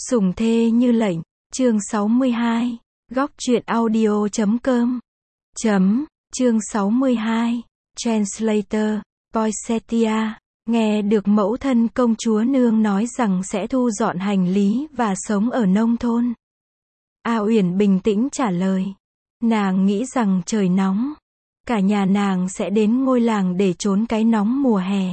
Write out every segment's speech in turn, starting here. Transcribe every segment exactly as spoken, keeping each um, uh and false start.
Sủng thê như lệnh, chương sáu mươi hai, góc truyện audio chấm com. Chấm, chương sáu mươi hai, Translator, Poinsettia, nghe được mẫu thân công chúa nương nói rằng sẽ thu dọn hành lý và sống ở nông thôn. A Uyển bình tĩnh trả lời. Nàng nghĩ rằng trời nóng, cả nhà nàng sẽ đến ngôi làng để trốn cái nóng mùa hè.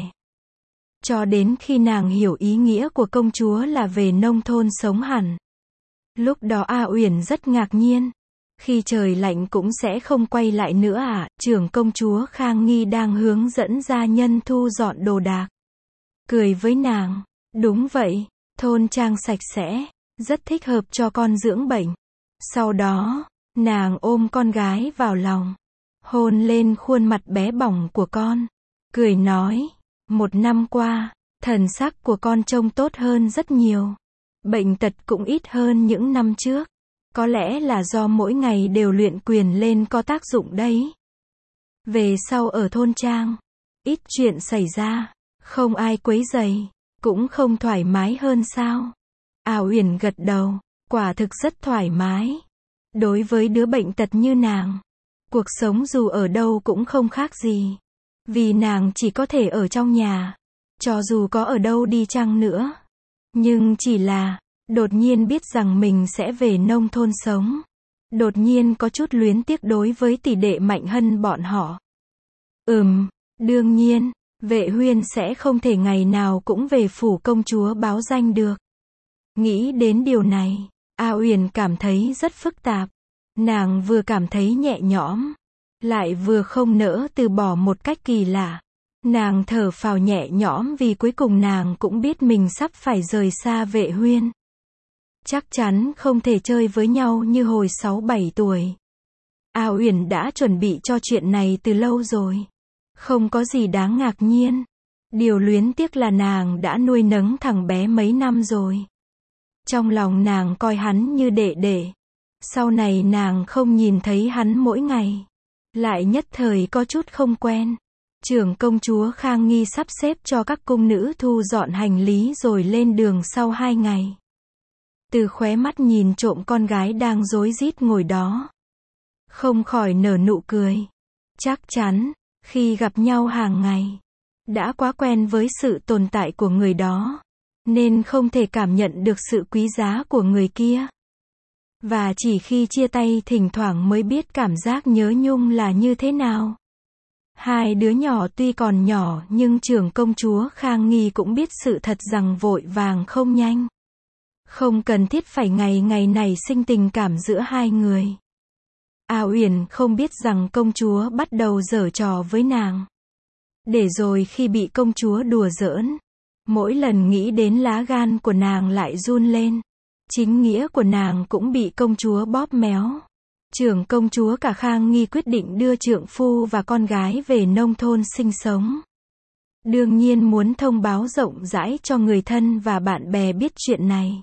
Cho đến khi nàng hiểu ý nghĩa của công chúa là về nông thôn sống hẳn. Lúc đó A Uyển rất ngạc nhiên. Khi trời lạnh cũng sẽ không quay lại nữa à, trưởng công chúa Khang Nghi đang hướng dẫn gia nhân thu dọn đồ đạc. Cười với nàng, đúng vậy, thôn trang sạch sẽ, rất thích hợp cho con dưỡng bệnh. Sau đó, nàng ôm con gái vào lòng, hôn lên khuôn mặt bé bỏng của con, cười nói, một năm qua, thần sắc của con trông tốt hơn rất nhiều. Bệnh tật cũng ít hơn những năm trước. Có lẽ là do mỗi ngày đều luyện quyền lên có tác dụng đấy. Về sau ở thôn trang, ít chuyện xảy ra, không ai quấy rầy, cũng không thoải mái hơn sao? A Uyển gật đầu, quả thực rất thoải mái. Đối với đứa bệnh tật như nàng, cuộc sống dù ở đâu cũng không khác gì. Vì nàng chỉ có thể ở trong nhà, cho dù có ở đâu đi chăng nữa. Nhưng chỉ là, đột nhiên biết rằng mình sẽ về nông thôn sống. Đột nhiên có chút luyến tiếc đối với tỷ đệ Mạnh Hân bọn họ. Ừm, đương nhiên, Vệ Huyên sẽ không thể ngày nào cũng về phủ công chúa báo danh được. Nghĩ đến điều này, A Uyển cảm thấy rất phức tạp. Nàng vừa cảm thấy nhẹ nhõm, lại vừa không nỡ từ bỏ một cách kỳ lạ. Nàng thở phào nhẹ nhõm vì cuối cùng nàng cũng biết mình sắp phải rời xa Vệ Huyên. Chắc chắn không thể chơi với nhau như hồi sáu bảy tuổi. A Uyển đã chuẩn bị cho chuyện này từ lâu rồi. Không có gì đáng ngạc nhiên. Điều luyến tiếc là nàng đã nuôi nấng thằng bé mấy năm rồi. Trong lòng nàng coi hắn như đệ đệ. Sau này nàng không nhìn thấy hắn mỗi ngày. Lại nhất thời có chút không quen. Trưởng công chúa Khang Nghi sắp xếp cho các cung nữ thu dọn hành lý rồi lên đường sau hai ngày. Từ khóe mắt nhìn trộm con gái đang rối rít ngồi đó. Không khỏi nở nụ cười. Chắc chắn, khi gặp nhau hàng ngày, đã quá quen với sự tồn tại của người đó, nên không thể cảm nhận được sự quý giá của người kia. Và chỉ khi chia tay thỉnh thoảng mới biết cảm giác nhớ nhung là như thế nào. Hai đứa nhỏ tuy còn nhỏ nhưng trưởng công chúa Khang Nghi cũng biết sự thật rằng vội vàng không nhanh. Không cần thiết phải ngày ngày nảy sinh tình cảm giữa hai người. A Uyển không biết rằng công chúa bắt đầu giở trò với nàng. Để rồi khi bị công chúa đùa giỡn, mỗi lần nghĩ đến lá gan của nàng lại run lên. Chính nghĩa của nàng cũng bị công chúa bóp méo. Trưởng công chúa cả Khang Nghi quyết định đưa trượng phu và con gái về nông thôn sinh sống. Đương nhiên muốn thông báo rộng rãi cho người thân và bạn bè biết chuyện này.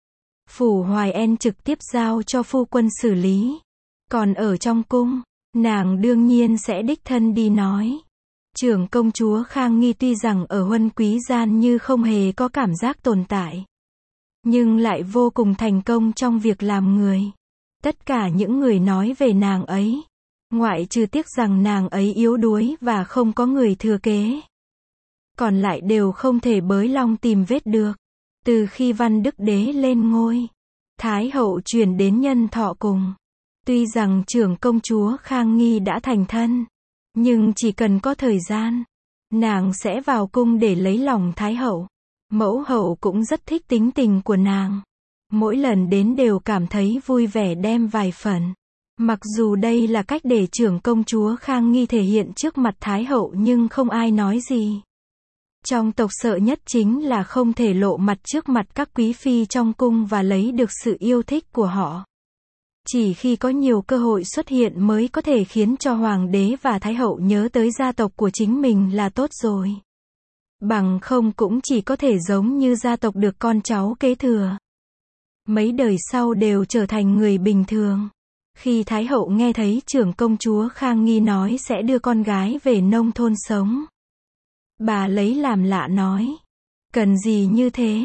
Phủ Hoài En trực tiếp giao cho phu quân xử lý. Còn ở trong cung, nàng đương nhiên sẽ đích thân đi nói. Trưởng công chúa Khang Nghi tuy rằng ở huân quý gian như không hề có cảm giác tồn tại, nhưng lại vô cùng thành công trong việc làm người. Tất cả những người nói về nàng ấy, ngoại trừ tiếc rằng nàng ấy yếu đuối và không có người thừa kế, còn lại đều không thể bới long tìm vết được. Từ khi Văn Đức Đế lên ngôi, Thái hậu truyền đến nhân thọ cùng. Tuy rằng trưởng công chúa Khang Nghi đã thành thân, nhưng chỉ cần có thời gian, nàng sẽ vào cung để lấy lòng Thái hậu. Mẫu hậu cũng rất thích tính tình của nàng. Mỗi lần đến đều cảm thấy vui vẻ đem vài phần. Mặc dù đây là cách để trưởng công chúa Khang Nghi thể hiện trước mặt Thái hậu nhưng không ai nói gì. Trong tộc sợ nhất chính là không thể lộ mặt trước mặt các quý phi trong cung và lấy được sự yêu thích của họ. Chỉ khi có nhiều cơ hội xuất hiện mới có thể khiến cho hoàng đế và thái hậu nhớ tới gia tộc của chính mình là tốt rồi. Bằng không cũng chỉ có thể giống như gia tộc được con cháu kế thừa. Mấy đời sau đều trở thành người bình thường. Khi thái hậu nghe thấy trưởng công chúa Khang Nghi nói sẽ đưa con gái về nông thôn sống, bà lấy làm lạ nói, cần gì như thế,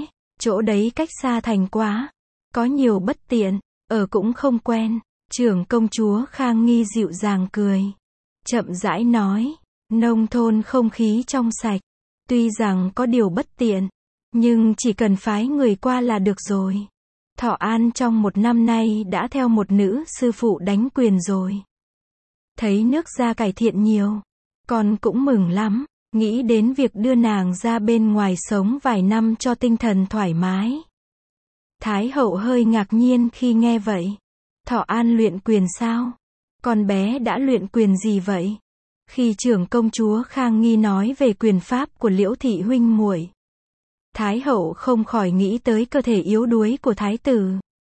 chỗ đấy cách xa thành quá. Có nhiều bất tiện, ở cũng không quen. Trưởng công chúa Khang Nghi dịu dàng cười. Chậm rãi nói, nông thôn không khí trong sạch. Tuy rằng có điều bất tiện, nhưng chỉ cần phái người qua là được rồi. Thọ An trong một năm nay đã theo một nữ sư phụ đánh quyền rồi. Thấy nước da cải thiện nhiều, con cũng mừng lắm, nghĩ đến việc đưa nàng ra bên ngoài sống vài năm cho tinh thần thoải mái. Thái hậu hơi ngạc nhiên khi nghe vậy. Thọ An luyện quyền sao? Con bé đã luyện quyền gì vậy? Khi trưởng công chúa Khang Nghi nói về quyền pháp của Liễu thị huynh muội, Thái hậu không khỏi nghĩ tới cơ thể yếu đuối của thái tử.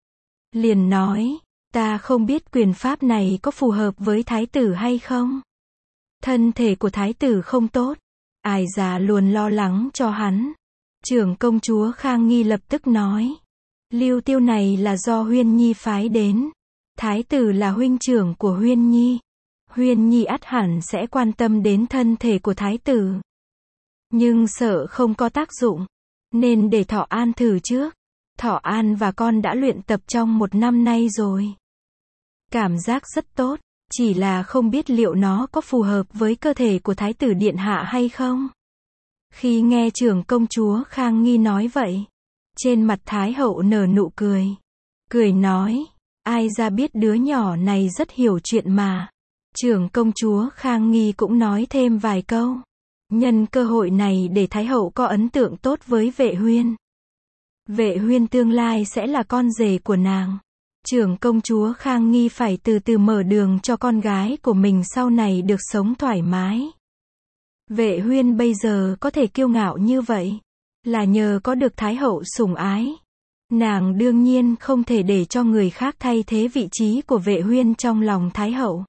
Liền nói, ta không biết quyền pháp này có phù hợp với thái tử hay không. Thân thể của thái tử không tốt, Ai già luôn lo lắng cho hắn. Trưởng công chúa Khang Nghi lập tức nói, Lưu Tiêu này là do Huyên Nhi phái đến. Thái tử là huynh trưởng của Huyên Nhi. Huyên Nhi ắt hẳn sẽ quan tâm đến thân thể của thái tử. Nhưng sợ không có tác dụng, nên để Thọ An thử trước. Thọ An và con đã luyện tập trong một năm nay rồi. Cảm giác rất tốt, chỉ là không biết liệu nó có phù hợp với cơ thể của thái tử điện hạ hay không. Khi nghe trưởng công chúa Khang Nghi nói vậy, trên mặt thái hậu nở nụ cười. Cười nói, ai ra biết đứa nhỏ này rất hiểu chuyện mà. Trưởng công chúa Khang Nghi cũng nói thêm vài câu. Nhân cơ hội này để thái hậu có ấn tượng tốt với Vệ Huyên. Vệ Huyên tương lai sẽ là con rể của nàng. Trưởng công chúa Khang Nghi phải từ từ mở đường cho con gái của mình sau này được sống thoải mái. Vệ Huyên bây giờ có thể kiêu ngạo như vậy, là nhờ có được thái hậu sủng ái. Nàng đương nhiên không thể để cho người khác thay thế vị trí của Vệ Huyên trong lòng thái hậu.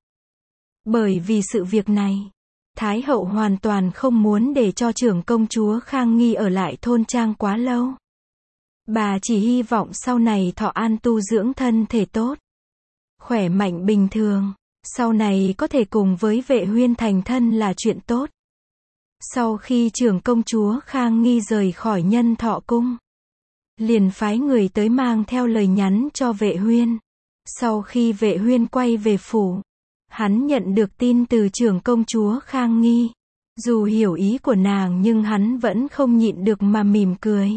Bởi vì sự việc này, thái hậu hoàn toàn không muốn để cho trưởng công chúa Khang Nghi ở lại thôn trang quá lâu. Bà chỉ hy vọng sau này Thọ An tu dưỡng thân thể tốt, khỏe mạnh bình thường, sau này có thể cùng với Vệ Huyên thành thân là chuyện tốt. Sau khi trưởng công chúa Khang Nghi rời khỏi Nhân Thọ cung, liền phái người tới mang theo lời nhắn cho Vệ Huyên. Sau khi Vệ Huyên quay về phủ, hắn nhận được tin từ trưởng công chúa Khang Nghi. Dù hiểu ý của nàng nhưng hắn vẫn không nhịn được mà mỉm cười.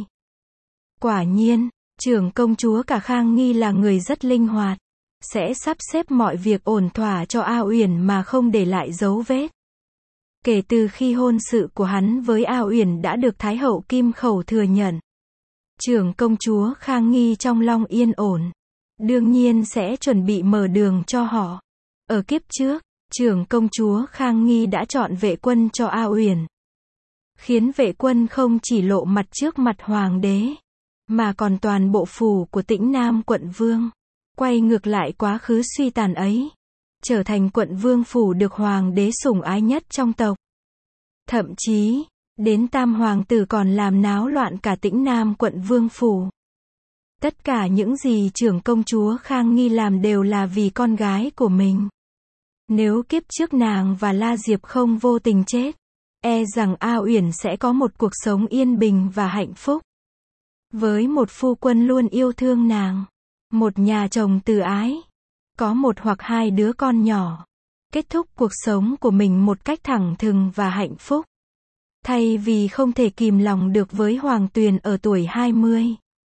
Quả nhiên, trưởng công chúa cả Khang Nghi là người rất linh hoạt, sẽ sắp xếp mọi việc ổn thỏa cho A Uyển mà không để lại dấu vết. Kể từ khi hôn sự của hắn với A Uyển đã được Thái hậu Kim Khẩu thừa nhận, trưởng công chúa Khang Nghi trong lòng yên ổn, đương nhiên sẽ chuẩn bị mở đường cho họ. Ở kiếp trước, trưởng công chúa Khang Nghi đã chọn Vệ Quân cho A Uyển, khiến Vệ Quân không chỉ lộ mặt trước mặt hoàng đế, mà còn toàn bộ phủ của Tĩnh Nam quận vương, quay ngược lại quá khứ suy tàn ấy, trở thành quận vương phủ được hoàng đế sủng ái nhất trong tộc. Thậm chí, đến tam hoàng tử còn làm náo loạn cả Tĩnh Nam quận vương phủ. Tất cả những gì trưởng công chúa Khang Nghi làm đều là vì con gái của mình. Nếu kiếp trước nàng và La Diệp không vô tình chết, e rằng A Uyển sẽ có một cuộc sống yên bình và hạnh phúc. Với một phu quân luôn yêu thương nàng, một nhà chồng từ ái, có một hoặc hai đứa con nhỏ, kết thúc cuộc sống của mình một cách thẳng thừng và hạnh phúc. Thay vì không thể kìm lòng được với Hoàng Tuyền ở tuổi hai mươi.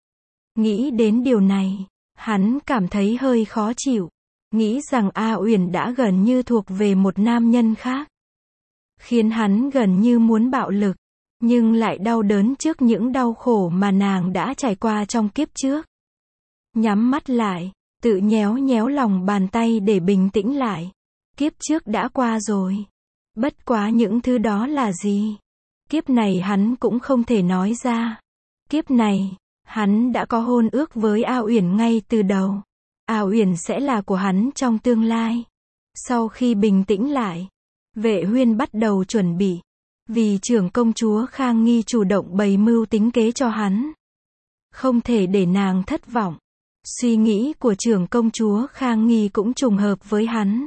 Nghĩ đến điều này, hắn cảm thấy hơi khó chịu, nghĩ rằng A Uyển đã gần như thuộc về một nam nhân khác, khiến hắn gần như muốn bạo lực, nhưng lại đau đớn trước những đau khổ mà nàng đã trải qua trong kiếp trước. Nhắm mắt lại, tự nhéo nhéo lòng bàn tay để bình tĩnh lại. Kiếp trước đã qua rồi. Bất quá những thứ đó là gì? Kiếp này hắn cũng không thể nói ra. Kiếp này, hắn đã có hôn ước với A Uyển ngay từ đầu. A Uyển sẽ là của hắn trong tương lai. Sau khi bình tĩnh lại, Vệ Huyên bắt đầu chuẩn bị. Vì trưởng công chúa Khang Nghi chủ động bày mưu tính kế cho hắn, không thể để nàng thất vọng. Suy nghĩ của trưởng công chúa Khang Nghi cũng trùng hợp với hắn.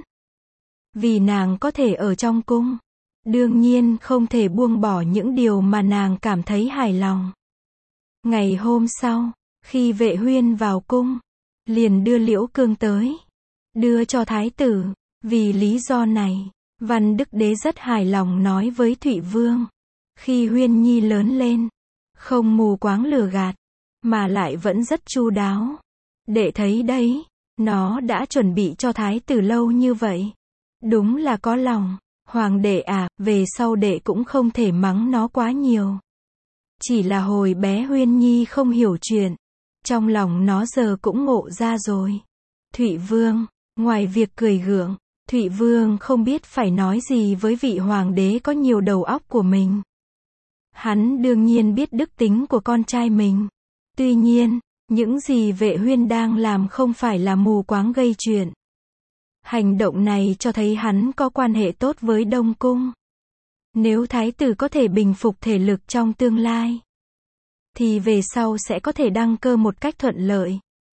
Vì nàng có thể ở trong cung, đương nhiên không thể buông bỏ những điều mà nàng cảm thấy hài lòng. Ngày hôm sau, khi Vệ Huyên vào cung, liền đưa Liễu Cương tới, đưa cho thái tử. Vì lý do này, Văn Đức Đế rất hài lòng nói với Thụy Vương, khi Huyên Nhi lớn lên, không mù quáng lừa gạt, mà lại vẫn rất chu đáo. Đệ thấy đấy, nó đã chuẩn bị cho thái tử lâu như vậy. Đúng là có lòng. Hoàng đệ à, về sau đệ cũng không thể mắng nó quá nhiều. Chỉ là hồi bé Huyên Nhi không hiểu chuyện, trong lòng nó giờ cũng ngộ ra rồi. Thụy Vương, ngoài việc cười gượng, Thụy Vương không biết phải nói gì với vị hoàng đế có nhiều đầu óc của mình. Hắn đương nhiên biết đức tính của con trai mình. Tuy nhiên, những gì Vệ Huyên đang làm không phải là mù quáng gây chuyện. Hành động này cho thấy hắn có quan hệ tốt với Đông Cung. Nếu thái tử có thể bình phục thể lực trong tương lai, thì về sau sẽ có thể đăng cơ một cách thuận lợi.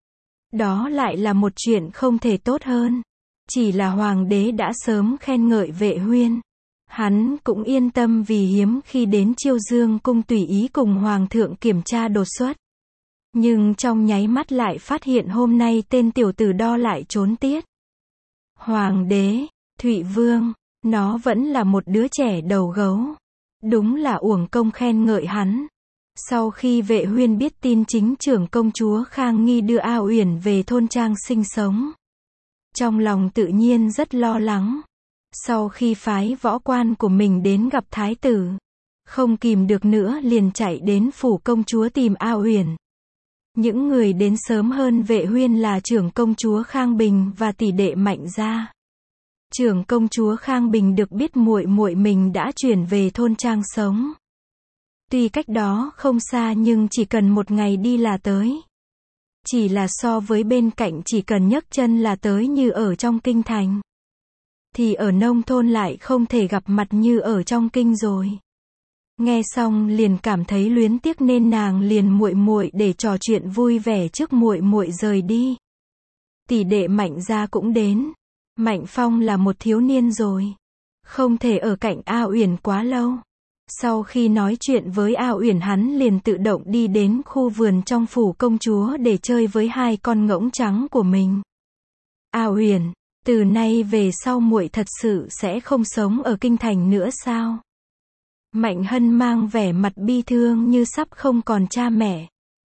Đó lại là một chuyện không thể tốt hơn. Chỉ là hoàng đế đã sớm khen ngợi Vệ Huyên. Hắn cũng yên tâm vì hiếm khi đến Chiêu Dương cung tùy ý cùng hoàng thượng kiểm tra đột xuất. Nhưng trong nháy mắt lại phát hiện hôm nay tên tiểu tử đo lại trốn tiết. Hoàng đế, Thụy Vương, nó vẫn là một đứa trẻ đầu gấu. Đúng là uổng công khen ngợi hắn. Sau khi Vệ Huyên biết tin chính trưởng công chúa Khang Nghi đưa A Uyển về thôn trang sinh sống, trong lòng tự nhiên rất lo lắng. Sau khi phái võ quan của mình đến gặp thái tử, không kìm được nữa liền chạy đến phủ công chúa tìm A Uyển. Những người đến sớm hơn Vệ Huyên là trưởng công chúa Khang Bình và tỷ đệ Mạnh gia. Trưởng công chúa Khang Bình được biết muội muội mình đã chuyển về thôn trang sống. Tuy cách đó không xa nhưng chỉ cần một ngày đi là tới. Chỉ là so với bên cạnh chỉ cần nhấc chân là tới như ở trong kinh thành. Thì ở nông thôn lại không thể gặp mặt như ở trong kinh rồi. Nghe xong liền cảm thấy luyến tiếc nên nàng liền muội muội để trò chuyện vui vẻ trước muội muội rời đi. Tỷ đệ Mạnh gia cũng đến. Mạnh Phong là một thiếu niên rồi, không thể ở cạnh A Uyển quá lâu. Sau khi nói chuyện với A Uyển hắn liền tự động đi đến khu vườn trong phủ công chúa để chơi với hai con ngỗng trắng của mình. A Uyển, từ nay về sau muội thật sự sẽ không sống ở kinh thành nữa sao? Mạnh Hân mang vẻ mặt bi thương như sắp không còn cha mẹ.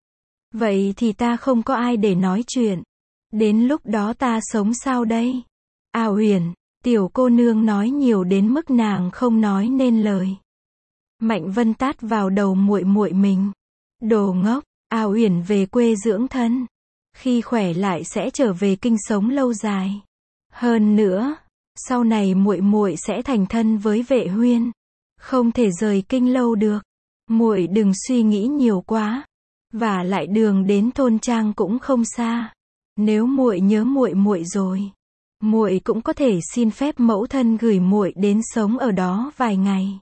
Vậy thì ta không có ai để nói chuyện. Đến lúc đó ta sống sao đây? A Uyển, tiểu cô nương nói nhiều đến mức nàng không nói nên lời. Mạnh Vân tát vào đầu muội muội mình. Đồ ngốc, A Uyển về quê dưỡng thân. Khi khỏe lại sẽ trở về kinh sống lâu dài. Hơn nữa, sau này muội muội sẽ thành thân với Vệ Huyên, không thể rời kinh lâu được. Muội đừng suy nghĩ nhiều quá. Và lại đường đến thôn trang cũng không xa. Nếu muội nhớ muội muội rồi, muội cũng có thể xin phép mẫu thân gửi muội đến sống ở đó vài ngày.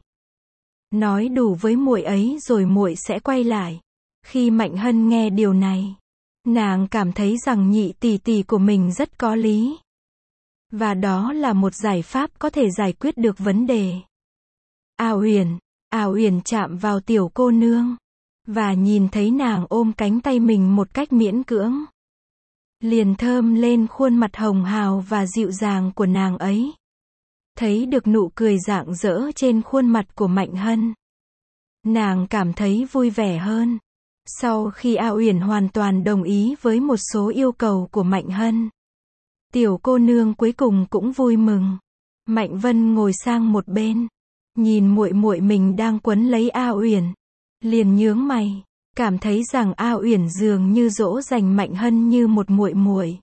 Nói đủ với muội ấy rồi muội sẽ quay lại. Khi Mạnh Hân nghe điều này, nàng cảm thấy rằng nhị tỷ tỷ của mình rất có lý. Và đó là một giải pháp có thể giải quyết được vấn đề. A Uyển, A Uyển chạm vào tiểu cô nương, và nhìn thấy nàng ôm cánh tay mình một cách miễn cưỡng. Liền thơm lên khuôn mặt hồng hào và dịu dàng của nàng ấy. Thấy được nụ cười rạng rỡ trên khuôn mặt của Mạnh Hân, nàng cảm thấy vui vẻ hơn. Sau khi A Uyển hoàn toàn đồng ý với một số yêu cầu của Mạnh Hân, tiểu cô nương cuối cùng cũng vui mừng. Mạnh Vân ngồi sang một bên, nhìn muội muội mình đang quấn lấy A Uyển, liền nhướng mày, cảm thấy rằng A Uyển dường như dỗ dành Mạnh Hân như một muội muội.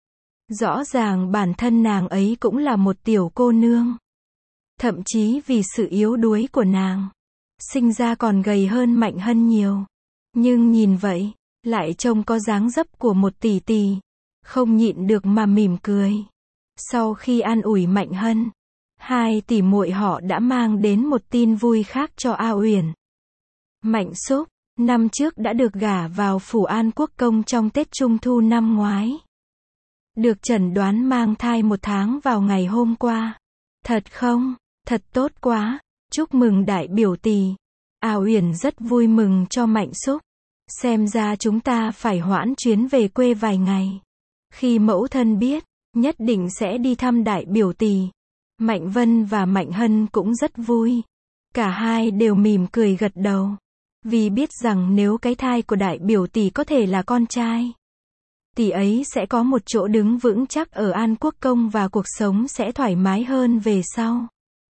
Rõ ràng bản thân nàng ấy cũng là một tiểu cô nương. Thậm chí vì sự yếu đuối của nàng, sinh ra còn gầy hơn Mạnh Hân nhiều. Nhưng nhìn vậy, lại trông có dáng dấp của một tỷ tỷ, không nhịn được mà mỉm cười. Sau khi an ủi Mạnh Hân, hai tỷ muội họ đã mang đến một tin vui khác cho A Uyển. Mạnh Xúc, năm trước đã được gả vào phủ An Quốc công trong Tết Trung Thu năm ngoái. Được chẩn đoán mang thai một tháng vào ngày hôm qua. Thật không? Thật tốt quá. Chúc mừng đại biểu tỷ. A Uyển rất vui mừng cho Mạnh Xúc. Xem ra chúng ta phải hoãn chuyến về quê vài ngày. Khi mẫu thân biết, nhất định sẽ đi thăm đại biểu tỷ. Mạnh Vân và Mạnh Hân cũng rất vui. Cả hai đều mỉm cười gật đầu. Vì biết rằng nếu cái thai của đại biểu tỷ có thể là con trai, tỷ ấy sẽ có một chỗ đứng vững chắc ở An Quốc Công và cuộc sống sẽ thoải mái hơn về sau.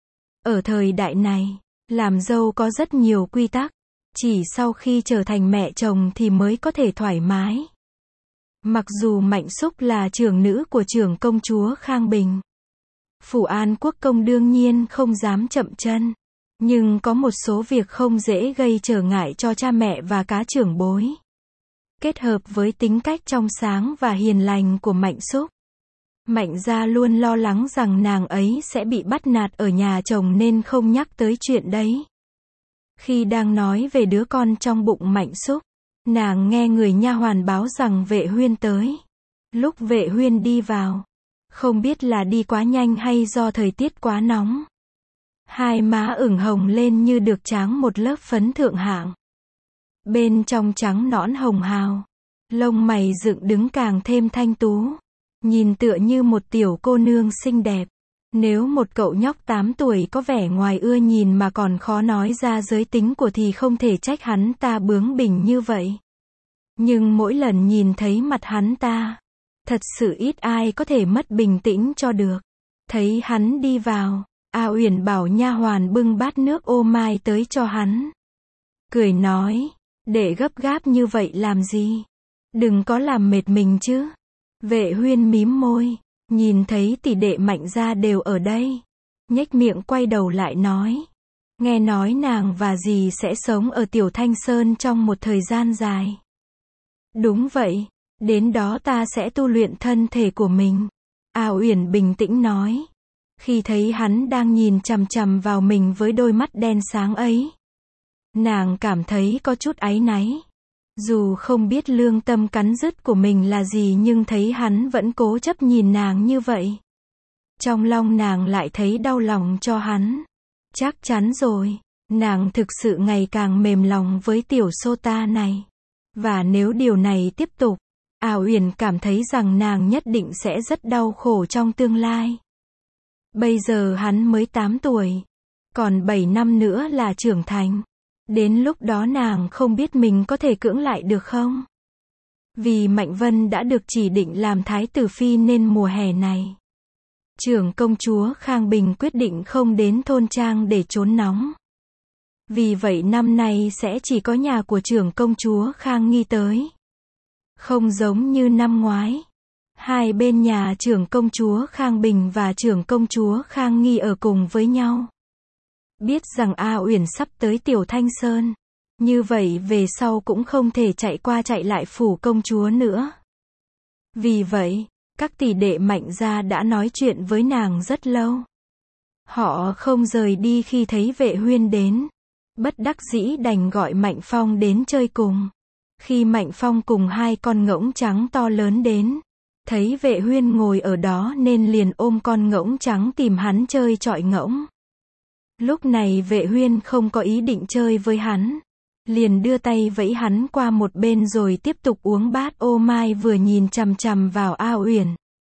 Ở thời đại này, làm dâu có rất nhiều quy tắc. Chỉ sau khi trở thành mẹ chồng thì mới có thể thoải mái. Mặc dù Mạnh Xúc là trưởng nữ của trưởng công chúa Khang Bình, Phủ An Quốc Công đương nhiên không dám chậm chân. Nhưng có một số việc không dễ gây trở ngại cho cha mẹ và cá trưởng bối. Kết hợp với tính cách trong sáng và hiền lành của Mạnh Xúc, Mạnh gia luôn lo lắng rằng nàng ấy sẽ bị bắt nạt ở nhà chồng nên không nhắc tới chuyện đấy. Khi đang nói về đứa con trong bụng Mạnh Xúc, nàng nghe người nha hoàn báo rằng Vệ Huyên tới. Lúc Vệ Huyên đi vào, không biết là đi quá nhanh hay do thời tiết quá nóng, hai má ửng hồng lên như được tráng một lớp phấn thượng hạng. Bên trong trắng nõn hồng hào, lông mày dựng đứng càng thêm thanh tú, nhìn tựa như một tiểu cô nương xinh đẹp. Nếu một cậu nhóc tám tuổi có vẻ ngoài ưa nhìn mà còn khó nói ra giới tính của thì không thể trách hắn ta bướng bỉnh như vậy. Nhưng mỗi lần nhìn thấy mặt hắn ta, thật sự ít ai có thể mất bình tĩnh cho được. Thấy hắn đi vào, A Uyển bảo nha hoàn bưng bát nước ô mai tới cho hắn. Cười nói, để gấp gáp như vậy làm gì? Đừng có làm mệt mình chứ. Vệ Huyên mím môi, nhìn thấy tỷ đệ Mạnh gia đều ở đây. Nhếch miệng quay đầu lại nói. Nghe nói nàng và dì sẽ sống ở Tiểu Thanh Sơn trong một thời gian dài. Đúng vậy, đến đó ta sẽ tu luyện thân thể của mình. A Uyển bình tĩnh nói. Khi thấy hắn đang nhìn chằm chằm vào mình với đôi mắt đen sáng ấy, nàng cảm thấy có chút áy náy. Dù không biết lương tâm cắn rứt của mình là gì nhưng thấy hắn vẫn cố chấp nhìn nàng như vậy, trong lòng nàng lại thấy đau lòng cho hắn. Chắc chắn rồi, nàng thực sự ngày càng mềm lòng với tiểu Sota này. Và nếu điều này tiếp tục, A Uyển cảm thấy rằng nàng nhất định sẽ rất đau khổ trong tương lai. Bây giờ hắn mới tám tuổi, còn bảy năm nữa là trưởng thành. Đến lúc đó nàng không biết mình có thể cưỡng lại được không? Vì Mạnh Vân đã được chỉ định làm thái tử phi nên mùa hè này, trưởng công chúa Khang Bình quyết định không đến thôn trang để trốn nóng. Vì vậy năm nay sẽ chỉ có nhà của trưởng công chúa Khang Nghi tới. Không giống như năm ngoái, hai bên nhà trưởng công chúa Khang Bình và trưởng công chúa Khang Nghi ở cùng với nhau. Biết rằng A Uyển sắp tới Tiểu Thanh Sơn, như vậy về sau cũng không thể chạy qua chạy lại phủ công chúa nữa. Vì vậy, các tỷ đệ Mạnh gia đã nói chuyện với nàng rất lâu. Họ không rời đi khi thấy Vệ Huyên đến. Bất đắc dĩ đành gọi Mạnh Phong đến chơi cùng. Khi Mạnh Phong cùng hai con ngỗng trắng to lớn đến, thấy Vệ Huyên ngồi ở đó nên liền ôm con ngỗng trắng tìm hắn chơi chọi ngỗng. Lúc này Vệ Huyên không có ý định chơi với hắn, liền đưa tay vẫy hắn qua một bên rồi tiếp tục uống bát ô mai vừa nhìn chằm chằm vào A Uyển.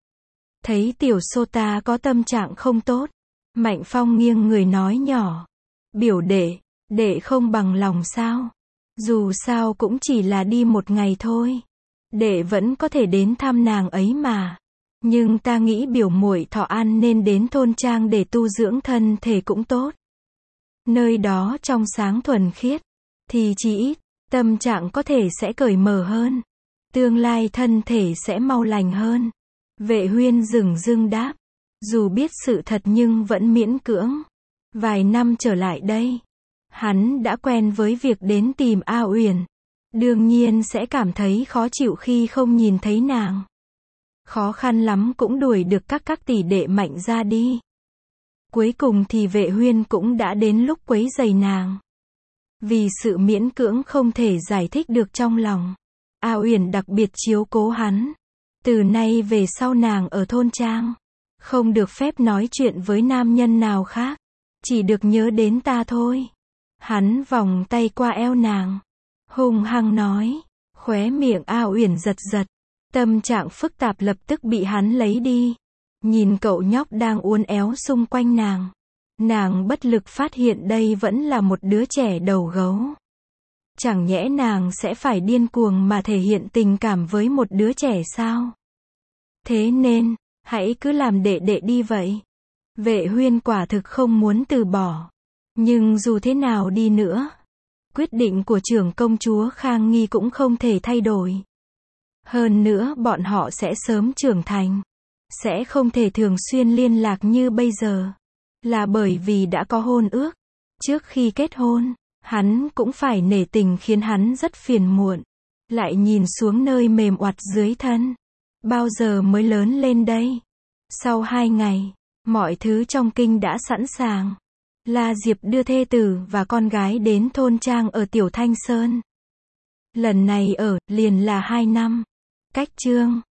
Thấy tiểu Sota có tâm trạng không tốt, Mạnh Phong nghiêng người nói nhỏ. Biểu đệ, đệ không bằng lòng sao? Dù sao cũng chỉ là đi một ngày thôi. Đệ vẫn có thể đến thăm nàng ấy mà. Nhưng ta nghĩ biểu muội Thọ An nên đến thôn trang để tu dưỡng thân thể cũng tốt. Nơi đó trong sáng thuần khiết, thì chỉ ít, tâm trạng có thể sẽ cởi mở hơn. Tương lai thân thể sẽ mau lành hơn. Vệ Huyên dửng dưng đáp. Dù biết sự thật nhưng vẫn miễn cưỡng. Vài năm trở lại đây, hắn đã quen với việc đến tìm A Uyển. Đương nhiên sẽ cảm thấy khó chịu khi không nhìn thấy nàng. Khó khăn lắm cũng đuổi được các các tỷ đệ Mạnh ra đi. Cuối cùng thì Vệ Huyên cũng đã đến lúc quấy rầy nàng. Vì sự miễn cưỡng không thể giải thích được trong lòng, A Uyển đặc biệt chiếu cố hắn. Từ nay về sau nàng ở thôn trang, không được phép nói chuyện với nam nhân nào khác, chỉ được nhớ đến ta thôi. Hắn vòng tay qua eo nàng, hung hăng nói. Khóe miệng A Uyển giật giật. Tâm trạng phức tạp lập tức bị hắn lấy đi. Nhìn cậu nhóc đang uốn éo xung quanh nàng. Nàng bất lực phát hiện đây vẫn là một đứa trẻ đầu gấu. Chẳng nhẽ nàng sẽ phải điên cuồng mà thể hiện tình cảm với một đứa trẻ sao? Thế nên, hãy cứ làm đệ đệ đi vậy. Vệ Huyên quả thực không muốn từ bỏ. Nhưng dù thế nào đi nữa, quyết định của trưởng công chúa Khang Nghi cũng không thể thay đổi. Hơn nữa bọn họ sẽ sớm trưởng thành. Sẽ không thể thường xuyên liên lạc như bây giờ. Là bởi vì đã có hôn ước. Trước khi kết hôn, hắn cũng phải nể tình khiến hắn rất phiền muộn. Lại nhìn xuống nơi mềm oặt dưới thân. Bao giờ mới lớn lên đây? Sau hai ngày, mọi thứ trong kinh đã sẵn sàng. La Diệp đưa thê tử và con gái đến thôn trang ở Tiểu Thanh Sơn. Lần này ở, liền là hai năm. Cách chương